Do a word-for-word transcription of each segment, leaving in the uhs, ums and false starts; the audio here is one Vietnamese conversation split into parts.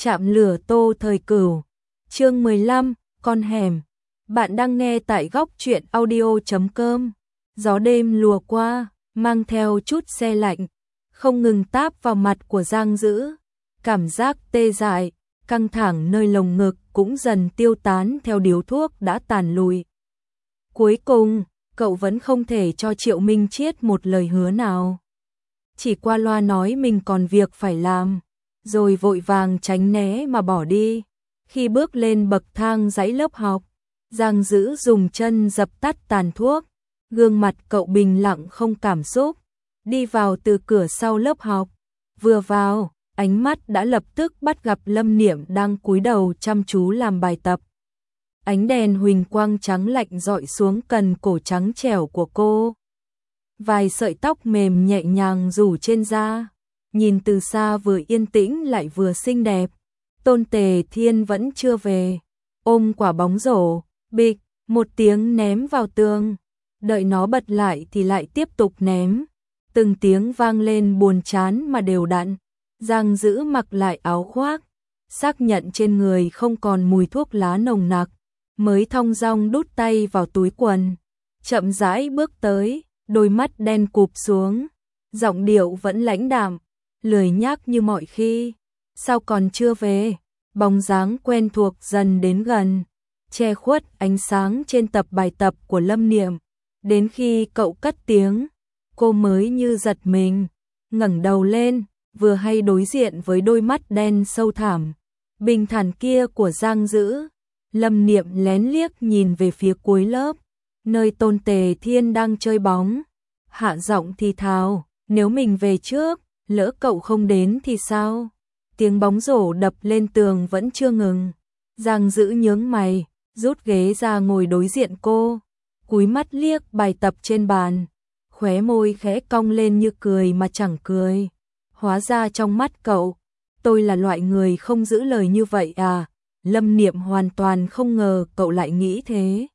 Chạm lửa Tô Thời Cửu. Chương mười lăm, con hẻm. Bạn đang nghe tại góc truyện audio chấm com. Gió đêm lùa qua, mang theo chút se lạnh, không ngừng táp vào mặt của Giang Dữ. Cảm giác tê dại, căng thẳng nơi lồng ngực cũng dần tiêu tán theo điếu thuốc đã tàn lụi. Cuối cùng, cậu vẫn không thể cho Triệu Minh Chiết một lời hứa nào. Chỉ qua loa nói mình còn việc phải làm, rồi vội vàng tránh né mà bỏ đi. Khi bước lên bậc thang dãy lớp học, Giang Dữ dùng chân dập tắt tàn thuốc, gương mặt cậu bình lặng không cảm xúc, đi vào từ cửa sau lớp học. Vừa vào, ánh mắt đã lập tức bắt gặp Lâm Niệm đang cúi đầu chăm chú làm bài tập. Ánh đèn huỳnh quang trắng lạnh dọi xuống cần cổ trắng trẻo của cô. Vài sợi tóc mềm nhẹ nhàng rủ trên da, nhìn từ xa vừa yên tĩnh lại vừa xinh đẹp. Tôn Tề Thiên vẫn chưa về, ôm quả bóng rổ, bịch, một tiếng ném vào tường. Đợi nó bật lại thì lại tiếp tục ném. Từng tiếng vang lên buồn chán mà đều đặn. Giang Dữ mặc lại áo khoác, xác nhận trên người không còn mùi thuốc lá nồng nặc, mới thong dong đút tay vào túi quần, chậm rãi bước tới, đôi mắt đen cụp xuống, giọng điệu vẫn lãnh đạm, lười nhác như mọi khi. Sao còn chưa về? Bóng dáng quen thuộc dần đến gần, che khuất ánh sáng trên tập bài tập của Lâm Niệm. Đến khi cậu cất tiếng, cô mới như giật mình, ngẩng đầu lên, vừa hay đối diện với đôi mắt đen sâu thẳm, bình thản kia của Giang Dữ. Lâm Niệm lén liếc nhìn về phía cuối lớp, nơi Tôn Tề Thiên đang chơi bóng, hạ giọng thì thào, nếu mình về trước, lỡ cậu không đến thì sao? Tiếng bóng rổ đập lên tường vẫn chưa ngừng. Giang Dữ nhướng mày, rút ghế ra ngồi đối diện cô, cúi mắt liếc bài tập trên bàn, khóe môi khẽ cong lên như cười mà chẳng cười. Hóa ra trong mắt cậu, tôi là loại người không giữ lời như vậy à? Lâm Niệm hoàn toàn không ngờ cậu lại nghĩ thế.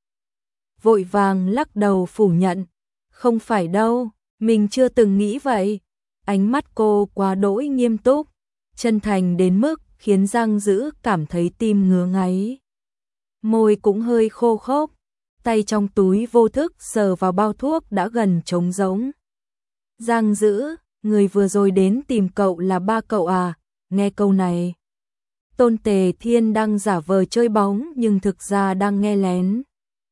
Vội vàng lắc đầu phủ nhận, không phải đâu, mình chưa từng nghĩ vậy. Ánh mắt cô quá đỗi nghiêm túc, chân thành đến mức khiến Giang Dữ cảm thấy tim ngứa ngáy. Môi cũng hơi khô khốc, tay trong túi vô thức sờ vào bao thuốc đã gần trống rỗng. Giang Dữ, người vừa rồi đến tìm cậu là ba cậu à? Nghe câu này, Tôn Tề Thiên đang giả vờ chơi bóng nhưng thực ra đang nghe lén.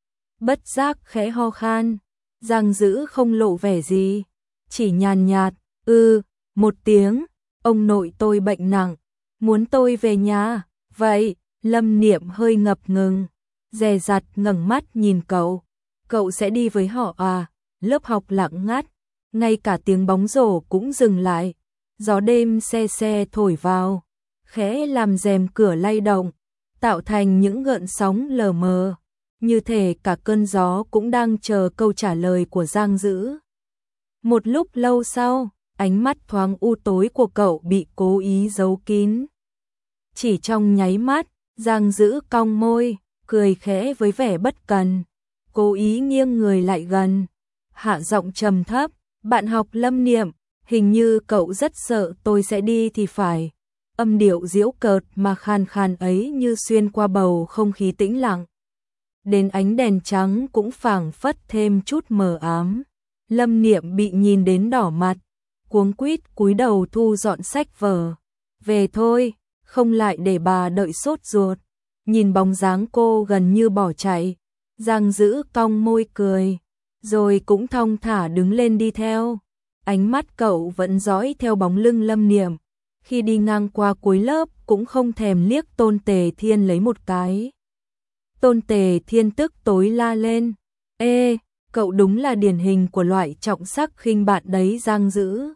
Bất giác khẽ ho khan, Giang Dữ không lộ vẻ gì, chỉ nhàn nhạt, ư, một tiếng, ông nội tôi bệnh nặng, muốn tôi về nhà. Vậy, Lâm Niệm hơi ngập ngừng, dè dặt ngẩng mắt nhìn cậu, cậu sẽ đi với họ à? Lớp học lặng ngắt, ngay cả tiếng bóng rổ cũng dừng lại, gió đêm se se thổi vào, khẽ làm rèm cửa lay động, tạo thành những gợn sóng lờ mờ, như thể cả cơn gió cũng đang chờ câu trả lời của Giang Dữ. Một lúc lâu sau, ánh mắt thoáng u tối của cậu bị cố ý giấu kín. Chỉ trong nháy mắt, Giang Dữ cong môi, cười khẽ với vẻ bất cần, cố ý nghiêng người lại gần, hạ giọng trầm thấp, bạn học Lâm Niệm, hình như cậu rất sợ tôi sẽ đi thì phải. Âm điệu giễu cợt mà khan khan ấy như xuyên qua bầu không khí tĩnh lặng. Đến ánh đèn trắng cũng phảng phất thêm chút mờ ám. Lâm Niệm bị nhìn đến đỏ mặt, cuống quýt cúi đầu thu dọn sách vở. Về thôi, không lại để bà đợi sốt ruột. Nhìn bóng dáng cô gần như bỏ chạy, Giang Dữ cong môi cười, rồi cũng thong thả đứng lên đi theo. Ánh mắt cậu vẫn dõi theo bóng lưng Lâm Niệm, khi đi ngang qua cuối lớp cũng không thèm liếc Tôn Tề Thiên lấy một cái. Tôn Tề Thiên tức tối la lên, ê, cậu đúng là điển hình của loại trọng sắc khinh bạn đấy Giang Dữ.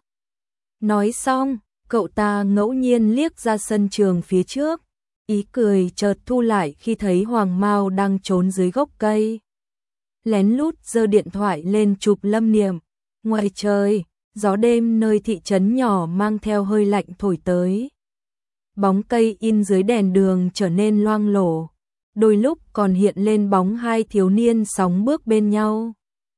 Nói xong, cậu ta ngẫu nhiên liếc ra sân trường phía trước, ý cười chợt thu lại khi thấy Hoàng Mao đang trốn dưới gốc cây. Lén lút giơ điện thoại lên chụp Lâm Niệm. Ngoài trời, gió đêm nơi thị trấn nhỏ mang theo hơi lạnh thổi tới. Bóng cây in dưới đèn đường trở nên loang lổ, đôi lúc còn hiện lên bóng hai thiếu niên sóng bước bên nhau.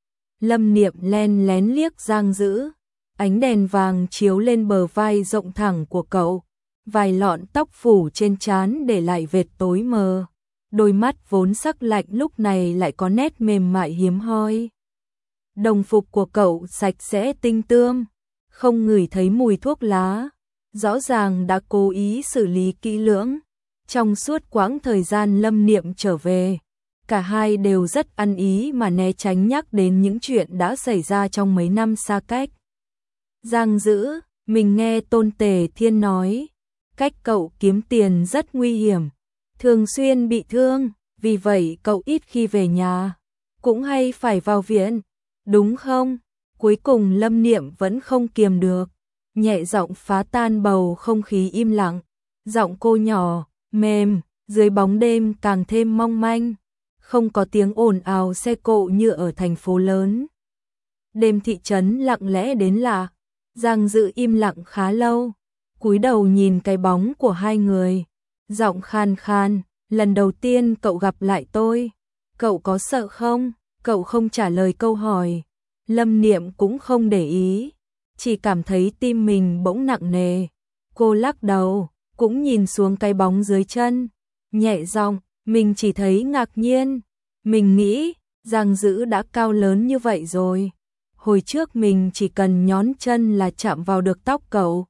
Lâm Niệm len lén liếc Giang Dữ, ánh đèn vàng chiếu lên bờ vai rộng thẳng của cậu, vài lọn tóc phủ trên trán để lại vệt tối mờ. Đôi mắt vốn sắc lạnh lúc này lại có nét mềm mại hiếm hoi. Đồng phục của cậu sạch sẽ tinh tươm, không ngửi thấy mùi thuốc lá, rõ ràng đã cố ý xử lý kỹ lưỡng. Trong suốt quãng thời gian Lâm Niệm trở về, cả hai đều rất ăn ý mà né tránh nhắc đến những chuyện đã xảy ra trong mấy năm xa cách. Giang Dữ, mình nghe Tôn Tề Thiên nói, cách cậu kiếm tiền rất nguy hiểm, thường xuyên bị thương, vì vậy cậu ít khi về nhà, cũng hay phải vào viện, đúng không? Cuối cùng Lâm Niệm vẫn không kiềm được, nhẹ giọng phá tan bầu không khí im lặng, giọng cô nhỏ, mềm, dưới bóng đêm càng thêm mong manh, không có tiếng ồn ào xe cộ như ở thành phố lớn. Đêm thị trấn lặng lẽ đến lạ, Giang Dữ im lặng khá lâu, cúi đầu nhìn cái bóng của hai người, giọng khan khan, lần đầu tiên cậu gặp lại tôi, cậu có sợ không? Cậu không trả lời câu hỏi, Lâm Niệm cũng không để ý, chỉ cảm thấy tim mình bỗng nặng nề. Cô lắc đầu, cũng nhìn xuống cái bóng dưới chân, nhẹ giọng, mình chỉ thấy ngạc nhiên, mình nghĩ, Giang Dữ đã cao lớn như vậy rồi. Hồi trước mình chỉ cần nhón chân là chạm vào được tóc cậu.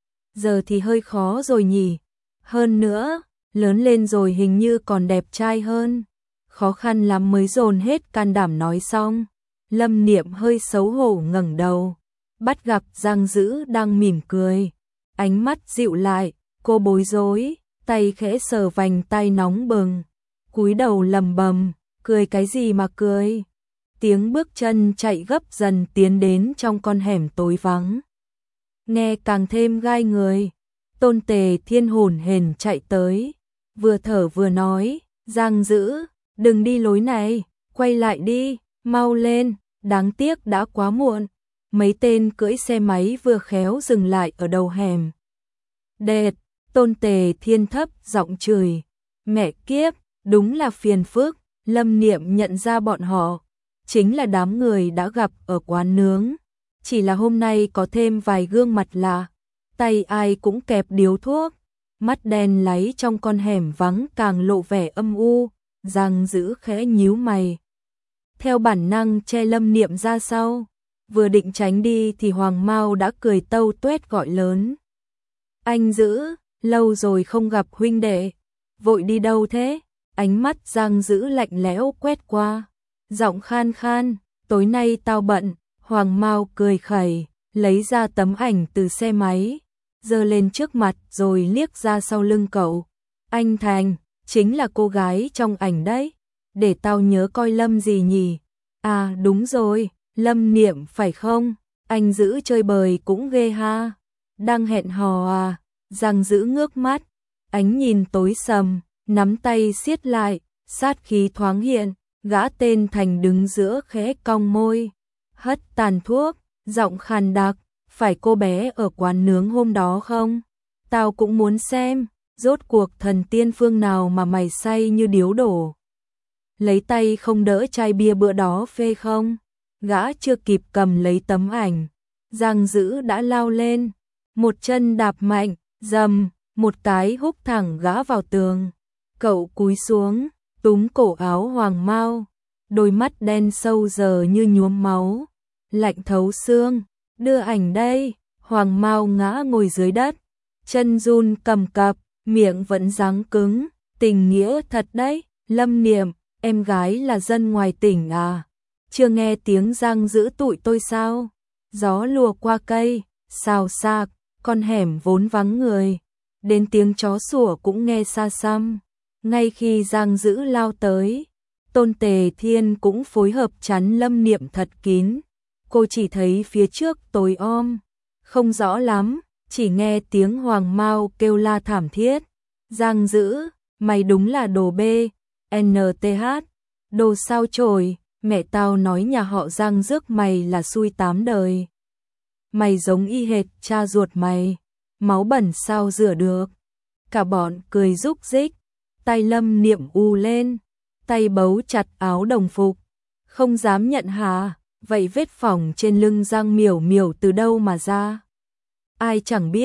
Giờ thì hơi khó rồi nhỉ. Hơn nữa, lớn lên rồi hình như còn đẹp trai hơn. Khó khăn lắm mới dồn hết can đảm nói xong. Lâm Niệm hơi xấu hổ ngẩng đầu, bắt gặp Giang Dữ đang mỉm cười. Ánh mắt dịu lại, cô bối rối, tay khẽ sờ vành tay nóng bừng. Cúi đầu lầm bầm, cười cái gì mà cười. Tiếng bước chân chạy gấp dần tiến đến trong con hẻm tối vắng. Nghe càng thêm gai người. Tôn Tề Thiên hổn hển chạy tới, vừa thở vừa nói, Giang Dữ, đừng đi lối này, quay lại đi, mau lên, đáng tiếc đã quá muộn. Mấy tên cưỡi xe máy vừa khéo dừng lại ở đầu hẻm. Đệt, Tôn Tề Thiên thấp giọng chửi, mẹ kiếp, đúng là phiền phức. Lâm Niệm nhận ra bọn họ chính là đám người đã gặp ở quán nướng, chỉ là hôm nay có thêm vài gương mặt lạ, tay ai cũng kẹp điếu thuốc, mắt đen láy trong con hẻm vắng càng lộ vẻ âm u. Giang Dữ khẽ nhíu mày, theo bản năng che Lâm Niệm ra sau, vừa định tránh đi thì Hoàng Mao đã cười tâu tuét gọi lớn, anh Dữ, lâu rồi không gặp huynh đệ, vội đi đâu thế? Ánh mắt Giang Dữ lạnh lẽo quét qua, giọng khan khan, tối nay tao bận. Hoàng Mao cười khẩy, lấy ra tấm ảnh từ xe máy, giơ lên trước mặt rồi liếc ra sau lưng cậu. Anh Thành, chính là cô gái trong ảnh đấy, để tao nhớ coi Lâm gì nhỉ? À đúng rồi, Lâm Niệm phải không? Anh Dữ chơi bời cũng ghê ha. Đang hẹn hò à? Giang Dữ ngước mắt, ánh nhìn tối sầm, nắm tay siết lại, sát khí thoáng hiện, gã tên Thành đứng giữa khẽ cong môi, hất tàn thuốc, giọng khàn đặc, phải cô bé ở quán nướng hôm đó không? Tao cũng muốn xem, rốt cuộc thần tiên phương nào mà mày say như điếu đổ. Lấy tay không đỡ chai bia bữa đó phê không? Gã chưa kịp cầm lấy tấm ảnh, Giang Dữ đã lao lên, một chân đạp mạnh, dầm, một cái húc thẳng gã vào tường. Cậu cúi xuống, túm cổ áo Hoàng Mao, đôi mắt đen sâu giờ như nhuốm máu, lạnh thấu xương. Đưa ảnh đây. Hoàng Mao ngã ngồi dưới đất, chân run cầm cập, miệng vẫn giãng cứng. Tình nghĩa thật đấy. Lâm Niệm, em gái là dân ngoài tỉnh à? Chưa nghe tiếng Giang Dữ tụi tôi sao? Gió lùa qua cây, xào xạc, con hẻm vốn vắng người, đến tiếng chó sủa cũng nghe xa xăm. Ngay khi Giang Dữ lao tới, Tôn Tề Thiên cũng phối hợp chắn Lâm Niệm thật kín. Cô chỉ thấy phía trước tối om, không rõ lắm, chỉ nghe tiếng Hoàng Mao kêu la thảm thiết. Giang Dữ, mày đúng là đồ bê, en tê hát, đồ sao chổi, mẹ tao nói nhà họ Giang rước mày là xui tám đời. Mày giống y hệt cha ruột mày, máu bẩn sao rửa được. Cả bọn cười rúc rích, tay Lâm Niệm u lên, tay bấu chặt áo đồng phục, không dám nhận hà. Vậy vết phỏng trên lưng Giang Miểu Miểu từ đâu mà ra? Ai chẳng biết,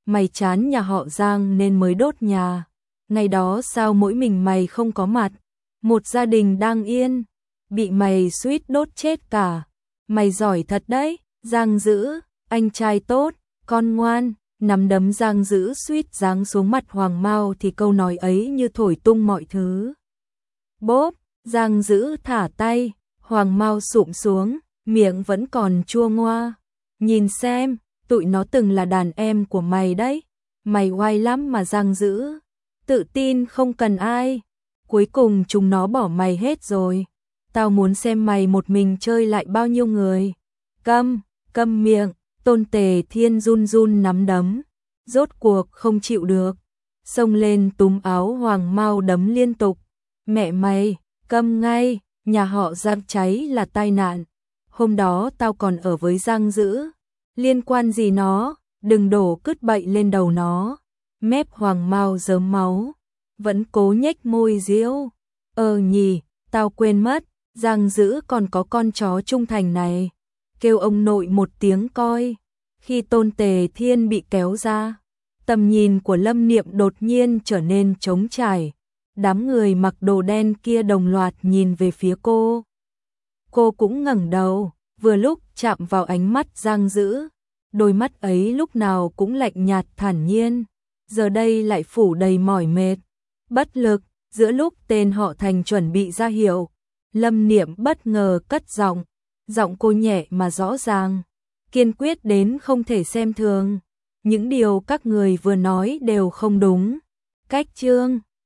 mày chán nhà họ Giang nên mới đốt nhà. Ngày đó sao mỗi mình mày không có mặt, một gia đình đang yên, bị mày suýt đốt chết cả. Mày giỏi thật đấy, Giang Dữ, anh trai tốt, con ngoan. Nắm đấm Giang Dữ suýt giáng xuống mặt Hoàng Mao thì câu nói ấy như thổi tung mọi thứ. Bốp, Giang Dữ thả tay, Hoàng Mao sụm xuống, miệng vẫn còn chua ngoa. Nhìn xem, tụi nó từng là đàn em của mày đấy, mày oai lắm mà Giang Dữ, tự tin không cần ai. Cuối cùng chúng nó bỏ mày hết rồi, tao muốn xem mày một mình chơi lại bao nhiêu người. Câm, câm miệng. Tôn Tề Thiên run run nắm đấm, rốt cuộc không chịu được, xông lên túm áo Hoàng Mao đấm liên tục. Mẹ mày, câm ngay, nhà họ Giang cháy là tai nạn. Hôm đó tao còn ở với Giang Dữ, liên quan gì nó, đừng đổ cứt bậy lên đầu nó. Mép Hoàng Mao rớm máu, vẫn cố nhếch môi giễu. Ờ nhỉ, tao quên mất, Giang Dữ còn có con chó trung thành này. Kêu ông nội một tiếng coi. Khi Tôn Tề Thiên bị kéo ra, tầm nhìn của Lâm Niệm đột nhiên trở nên trống trải. Đám người mặc đồ đen kia đồng loạt nhìn về phía cô. Cô cũng ngẩng đầu, vừa lúc chạm vào ánh mắt Giang Dữ. Đôi mắt ấy lúc nào cũng lạnh nhạt thản nhiên, giờ đây lại phủ đầy mỏi mệt, bất lực. Giữa lúc tên họ Thành chuẩn bị ra hiệu, Lâm Niệm bất ngờ cất giọng. Giọng cô nhẹ mà rõ ràng, kiên quyết đến không thể xem thường. Những điều các người vừa nói đều không đúng. Cách chương